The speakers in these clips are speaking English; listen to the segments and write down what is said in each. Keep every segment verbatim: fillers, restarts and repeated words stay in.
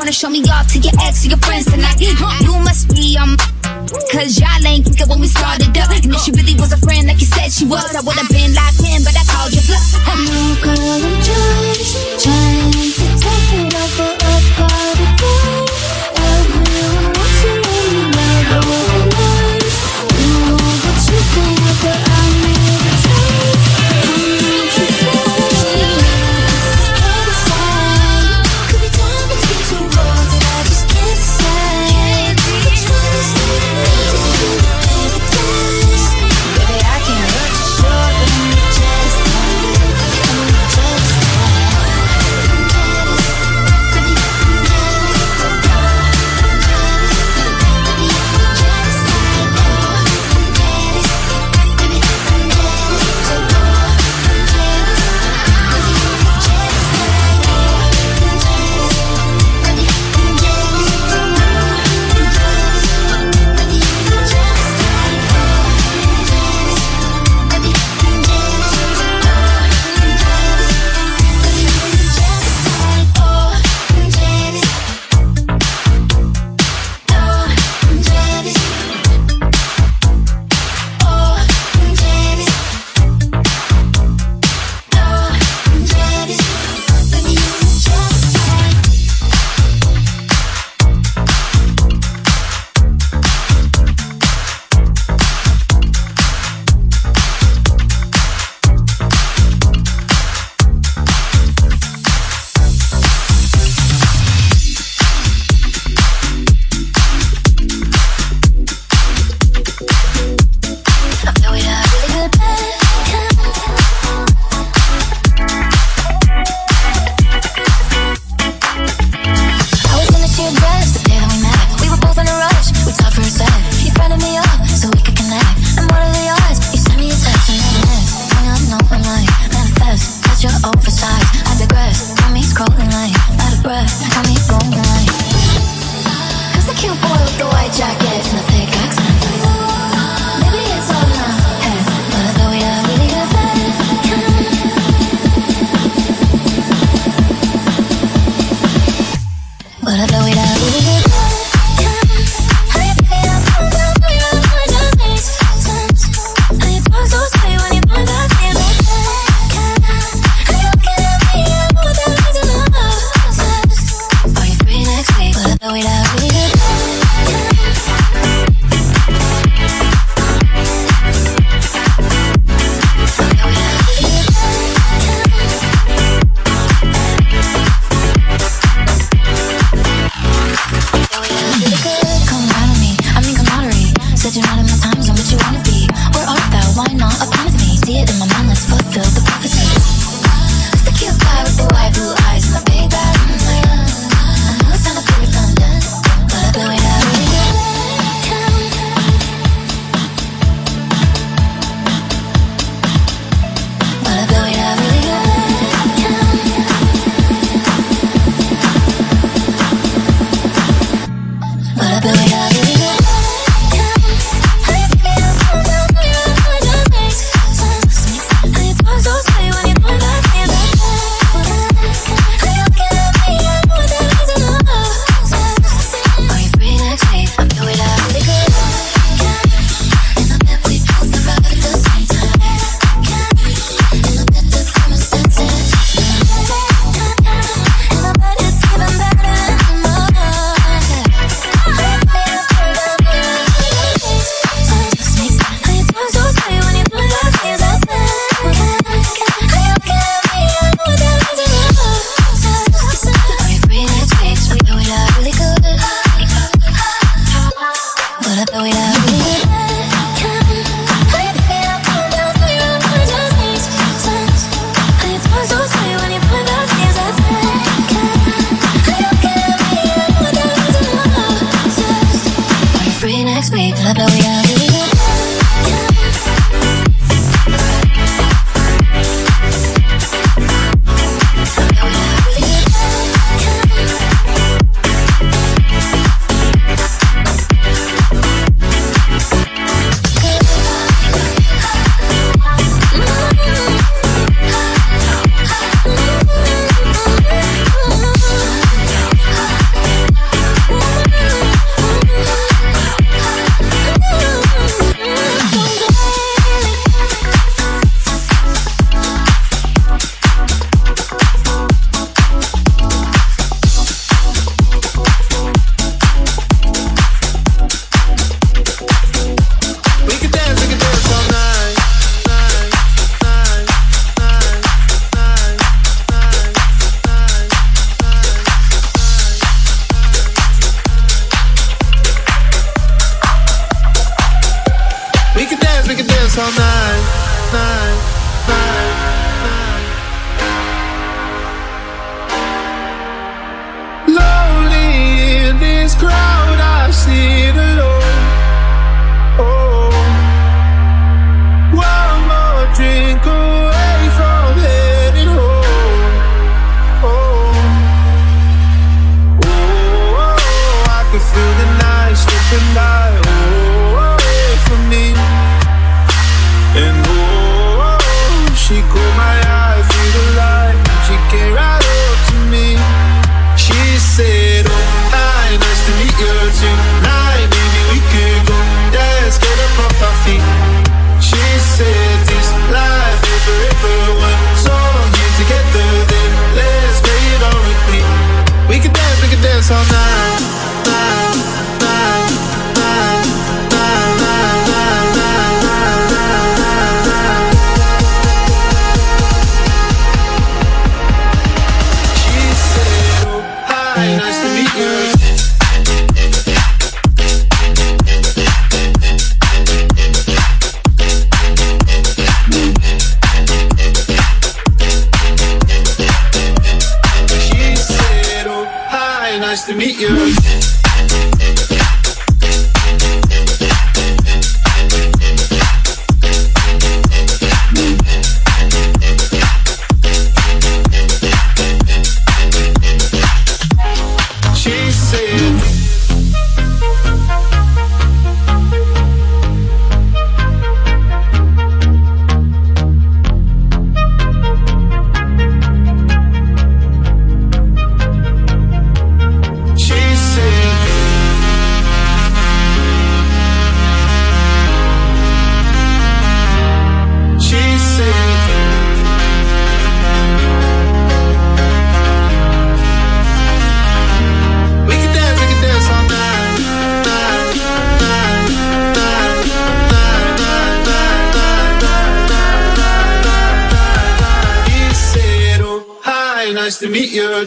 wanna show me off to your ex or your friends tonight. You must be um, cause y'all ain't think it when we started up. And if she really was a friend like you said she was, I would've been locked in, but I called you bluff. No girl, I'm just trying to take it over a party boy. Everyone wants you in the other world. You know what you think, but I need a taste. I need to feel it. Other side could be torn between two roads that I just can't decide. Which one is it? Baby, I can't hurt you, sure, but I'm just tired. I'm just all night, night, night, night. Lonely in this crowd, I sit alone. Oh, one more drink away from heading home. Oh, oh, oh, I can feel the night slipping by. Oh, away from me. And oh, she caught my eye through the light. She came right up to me. She said, oh, hi, nice to meet you tonight. Maybe we could go dance, get up off our feet. She said, this life is forever. One song here together, then let's play it on repeat. We can dance, we can dance all night, night, night, night, night, night, night, night, night. She said, oh, hi, nice to meet you. Nice to meet you. She said, nice to meet you.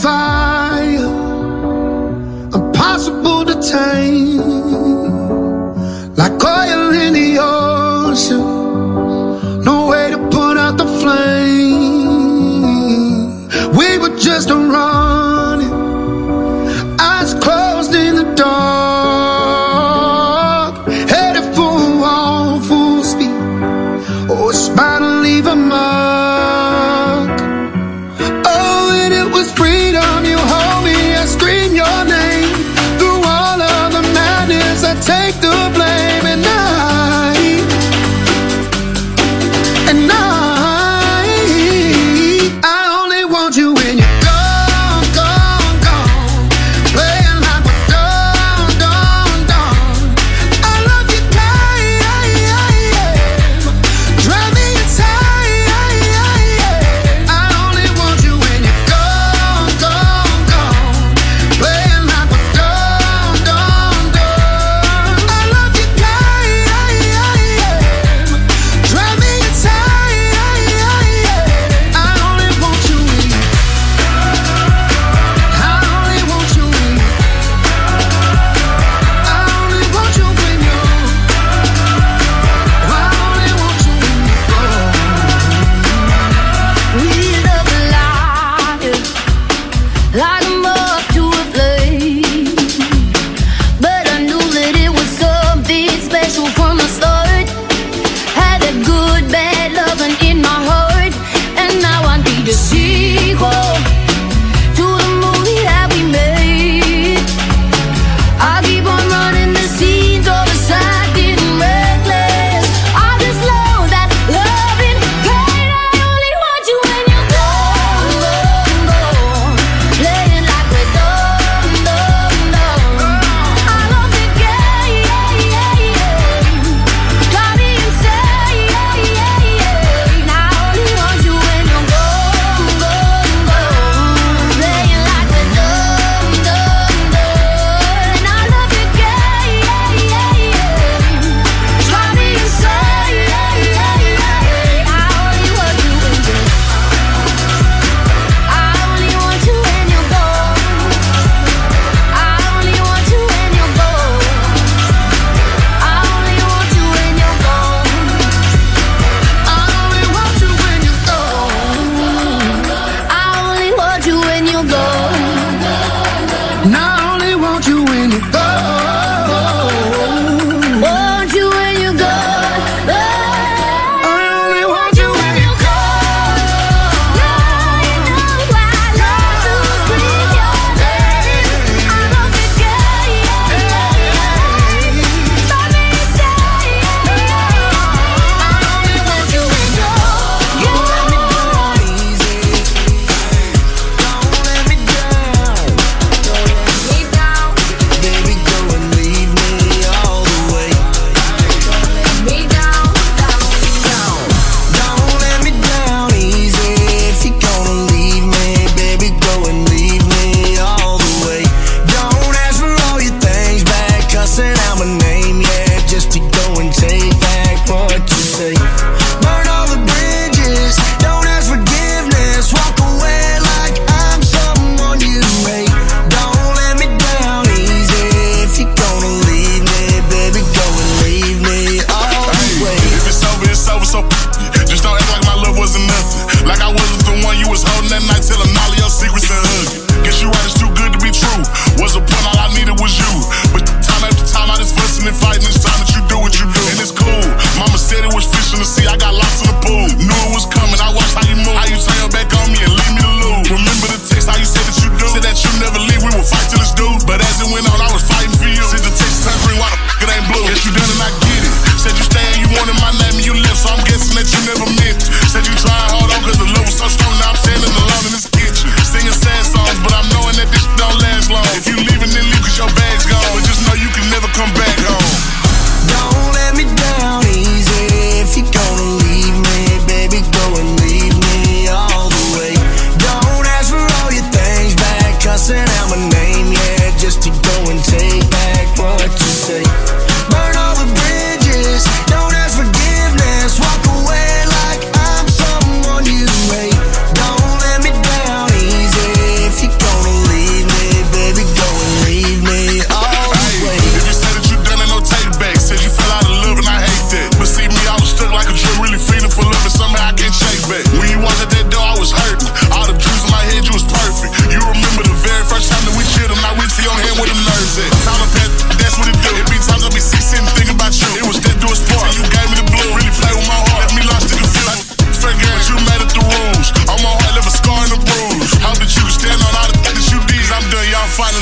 fire, impossible to tame, like oil in the ocean, no way to put out the flame. We were just running, eyes closed in the dark, headed for a wall, full speed. Oh, it's bound to leave a mark. Oh, and it was freedom. You hold me, I scream your name. Through all of the madness, I take the blame. And I, and I, I only want you when you're gone.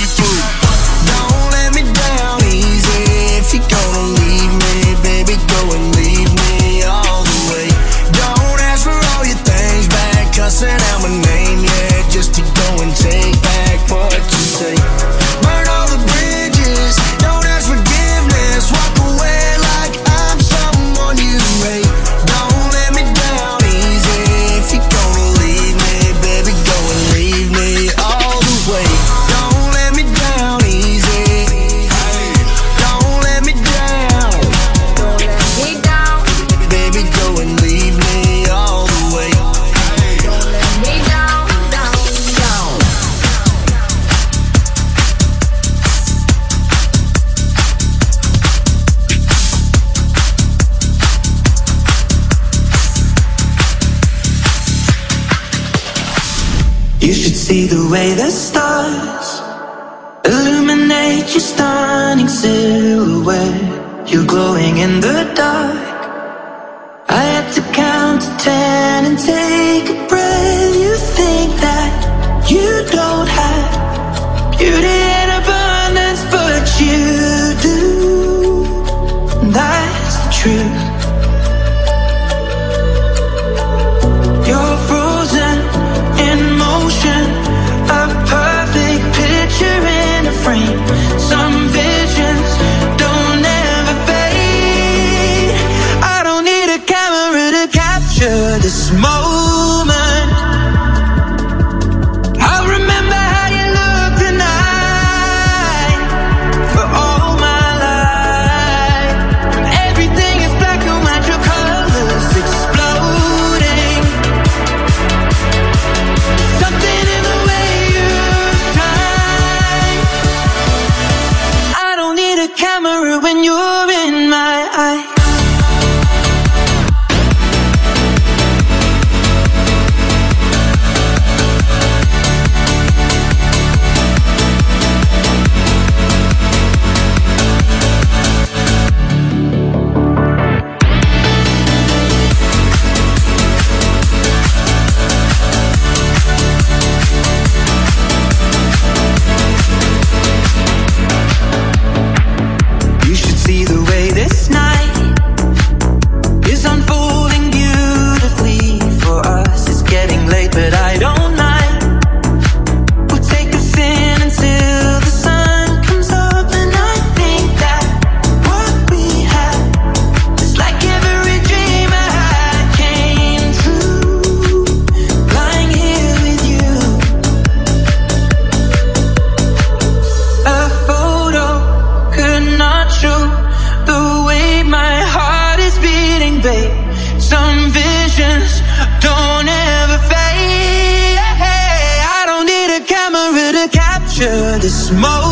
food. Don't let me down easy. If you're gonna leave me, baby, go and leave me all the way. Don't ask for all your things back, cussing out my name, yeah, just to go and take back what you say. Burn all the bridges, don't ask forgiveness, walk away like I'm someone you hate. Don't let me down easy. If you're gonna leave me, baby, go and leave me all the way. Don't let me down easy. Don't let me down. Don't let me down. Baby, go and leave me all the way. Don't let me down, down, down. You should see the way the stars illuminate your stunning silhouette. You're glowing in the dark. I had to count to ten and take a breath. You think that you don't have beauty in abundance, but you do. That's the truth. You're frozen in motion, a perfect picture in a frame. Some visions don't ever fade. I don't need a camera to capture this moment. I'll remember how you look tonight for all my life. When everything is black and white, your colors exploding. Something in the way you shine. I don't need a camera when you're in my eye. You should see the way this night is unfolding beautifully for us. It's getting late, but I don't mind. We'll take us in until the sun comes up, and I think that what we have is like every dream I had came true. Lying here with you, a photo could not show the way my heart is beating, babe. Some visions don't ever fade. I don't need a camera to capture this moment.